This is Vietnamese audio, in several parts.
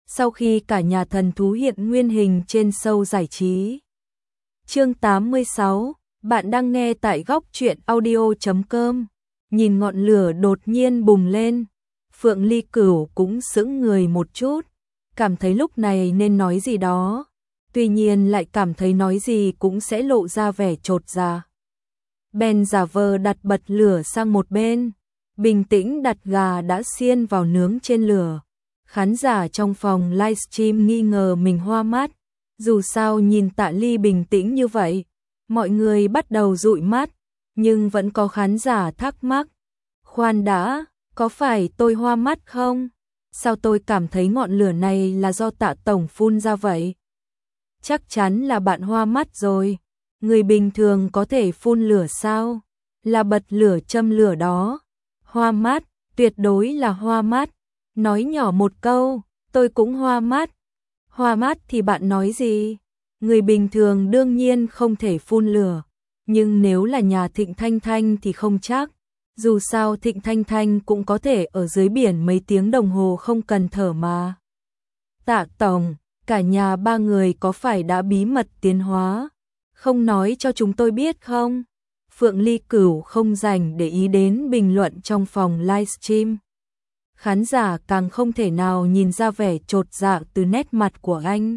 sau khi cả nhà thần thú hiện nguyên hình trên show giải trí. Chương 86, bạn đang nghe tại góc truyện audio.com. Nhìn ngọn lửa đột nhiên bùng lên, Phượng Ly Cửu cũng sững người một chút, cảm thấy lúc này nên nói gì đó, tuy nhiên lại cảm thấy nói gì cũng sẽ lộ ra vẻ chột dạ. Bèn giả vờ đặt bật lửa sang một bên, bình tĩnh đặt gà đã xiên vào nướng trên lửa. Khán giả trong phòng livestream nghi ngờ mình hoa mắt, dù sao nhìn Tạ Ly bình tĩnh như vậy, mọi người bắt đầu dụi mắt, nhưng vẫn có khán giả thắc mắc. Khoan đã, có phải tôi hoa mắt không? Sao tôi cảm thấy ngọn lửa này là do Tạ tổng phun ra vậy? Chắc chắn là bạn hoa mắt rồi. Người bình thường có thể phun lửa sao? Là bật lửa châm lửa đó. Hoa mắt, tuyệt đối là hoa mắt. Nói nhỏ một câu, tôi cũng hoa mắt. Hoa mắt thì bạn nói gì? Người bình thường đương nhiên không thể phun lửa. Nhưng nếu là nhà Thịnh Thanh Thanh thì không chắc. Dù sao Thịnh Thanh Thanh cũng có thể ở dưới biển mấy tiếng đồng hồ không cần thở mà. Tạ tổng, cả nhà ba người có phải đã bí mật tiến hóa? Không nói cho chúng tôi biết không? Phượng Ly Cửu không dành để ý đến bình luận trong phòng livestream. Khán giả càng không thể nào nhìn ra vẻ chột dạ từ nét mặt của anh.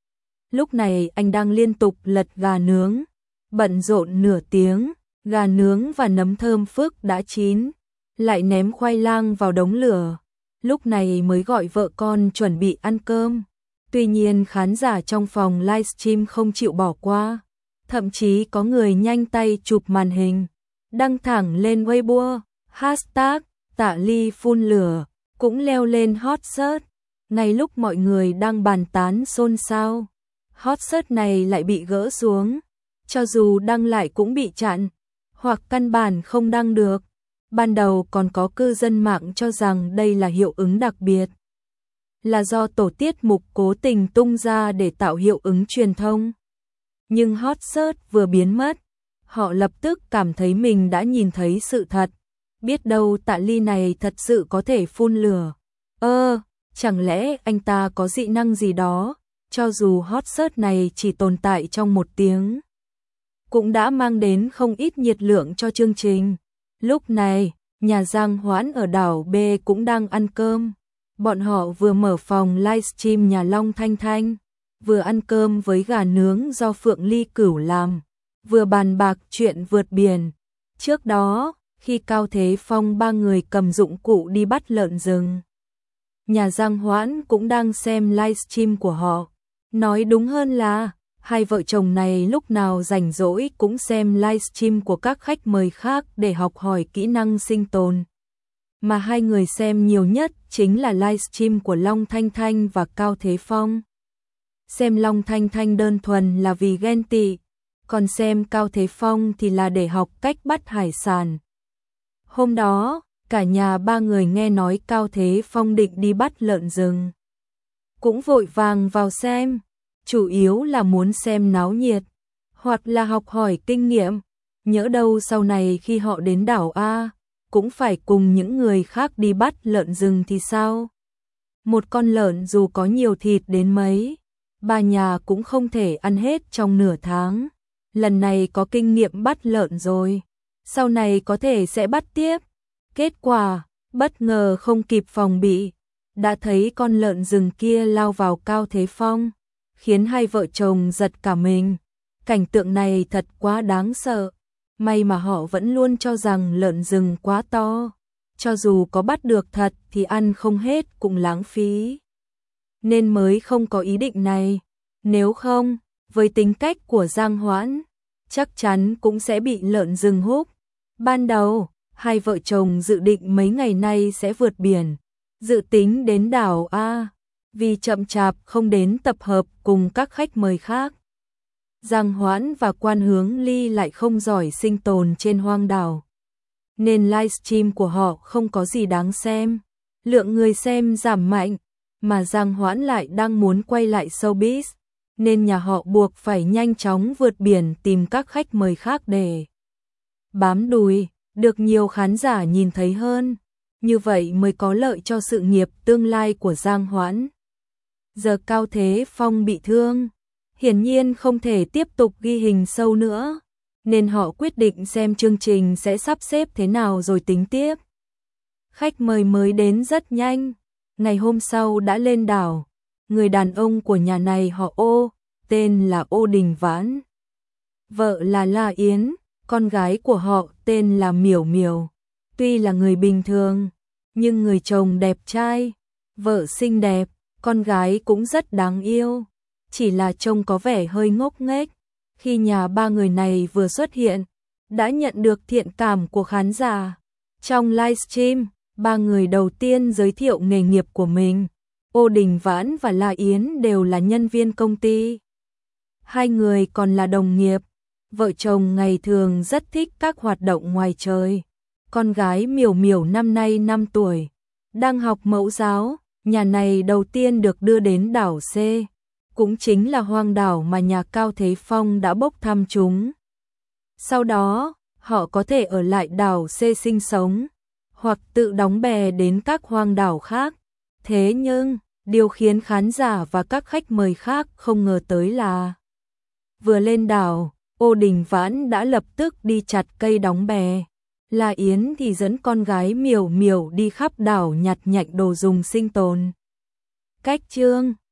Lúc này anh đang liên tục lật gà nướng, bận rộn nửa tiếng, gà nướng và nấm thơm phức đã chín, lại ném khoai lang vào đống lửa. Lúc này mới gọi vợ con chuẩn bị ăn cơm. Tuy nhiên khán giả trong phòng livestream không chịu bỏ qua, thậm chí có người nhanh tay chụp màn hình, đăng thẳng lên Weibo, hashtag Tạ Ly phun lửa, cũng leo lên hot search. Ngay lúc mọi người đang bàn tán xôn xao, hot search này lại bị gỡ xuống, cho dù đăng lại cũng bị chặn, hoặc căn bản không đăng được. Ban đầu còn có cư dân mạng cho rằng đây là hiệu ứng đặc biệt, là do tổ tiết mục cố tình tung ra để tạo hiệu ứng truyền thông. Nhưng hot search vừa biến mất, họ lập tức cảm thấy mình đã nhìn thấy sự thật. Biết đâu Tạ Ly này thật sự có thể phun lửa. Chẳng lẽ anh ta có dị năng gì đó, cho dù hot search này chỉ tồn tại trong 1 tiếng, cũng đã mang đến không ít nhiệt lượng cho chương trình. Lúc này, nhà Giang Hoãn ở đảo B cũng đang ăn cơm. Bọn họ vừa mở phòng livestream nhà Long Thanh Thanh, vừa ăn cơm với gà nướng do Phượng Ly Cửu làm, vừa bàn bạc chuyện vượt biển. Trước đó, khi Cao Thế Phong ba người cầm dụng cụ đi bắt lợn rừng, nhà Giang Hoãn cũng đang xem livestream của họ. Nói đúng hơn là, hai vợ chồng này lúc nào rảnh rỗi cũng xem livestream của các khách mời khác để học hỏi kỹ năng sinh tồn. Mà hai người xem nhiều nhất chính là livestream của Long Thanh Thanh và Cao Thế Phong. Xem Long Thanh Thanh đơn thuần là vì ghen tị, còn xem Cao Thế Phong thì là để học cách bắt hải sản. Hôm đó, cả nhà ba người nghe nói Cao Thế Phong định đi bắt lợn rừng, cũng vội vàng vào xem, chủ yếu là muốn xem náo nhiệt, hoặc là học hỏi kinh nghiệm, nhỡ đâu sau này khi họ đến đảo A, cũng phải cùng những người khác đi bắt lợn rừng thì sao? Một con lợn dù có nhiều thịt đến mấy, ba nhà cũng không thể ăn hết trong nửa tháng. Lần này có kinh nghiệm bắt lợn rồi, sau này có thể sẽ bắt tiếp. Kết quả, bất ngờ không kịp phòng bị, đã thấy con lợn rừng kia lao vào Cao Thế Phong, khiến hai vợ chồng giật cả mình. Cảnh tượng này thật quá đáng sợ. May mà họ vẫn luôn cho rằng lợn rừng quá to, cho dù có bắt được thật thì ăn không hết cũng lãng phí, nên mới không có ý định này. Nếu không, với tính cách của Giang Hoãn, chắc chắn cũng sẽ bị lợn rừng húc. Ban đầu, hai vợ chồng dự định mấy ngày nay sẽ vượt biển, dự tính đến đảo A, vì chậm chạp không đến tập hợp cùng các khách mời khác. Giang Hoãn và Quan Hướng Ly lại không giỏi sinh tồn trên hoang đảo, nên livestream của họ không có gì đáng xem, lượng người xem giảm mạnh, mà Giang Hoãn lại đang muốn quay lại showbiz, nên nhà họ buộc phải nhanh chóng vượt biển tìm các khách mời khác để bám đùi, được nhiều khán giả nhìn thấy hơn, như vậy mới có lợi cho sự nghiệp tương lai của Giang Hoãn. Giờ Cao Thế Phong bị thương, hiển nhiên không thể tiếp tục ghi hình sâu nữa, nên họ quyết định xem chương trình sẽ sắp xếp thế nào rồi tính tiếp. Khách mời mới đến rất nhanh, ngày hôm sau đã lên đảo. Người đàn ông của nhà này họ Ô, tên là Ô Đình Vãn. Vợ là La Yến, con gái của họ tên là Miểu Miểu. Tuy là người bình thường, nhưng người chồng đẹp trai, vợ xinh đẹp, con gái cũng rất đáng yêu. Chỉ là trông có vẻ hơi ngốc nghếch. Khi nhà ba người này vừa xuất hiện, đã nhận được thiện cảm của khán giả. Trong livestream, ba người đầu tiên giới thiệu nghề nghiệp của mình. Ô Đình Vãn và La Yến đều là nhân viên công ty. Hai người còn là đồng nghiệp. Vợ chồng ngày thường rất thích các hoạt động ngoài trời. Con gái Miểu Miểu năm nay 5 tuổi, đang học mẫu giáo. Nhà này đầu tiên được đưa đến đảo C, cũng chính là hoang đảo mà nhà Cao Thế Phong đã bốc thăm chúng. Sau đó, họ có thể ở lại đảo C sinh sống, hoặc tự đóng bè đến các hoang đảo khác. Thế nhưng, điều khiến khán giả và các khách mời khác không ngờ tới là vừa lên đảo, Ô Đình Vãn đã lập tức đi chặt cây đóng bè. La Yến thì dẫn con gái Miểu Miểu đi khắp đảo nhặt nhạnh đồ dùng sinh tồn. Cách chương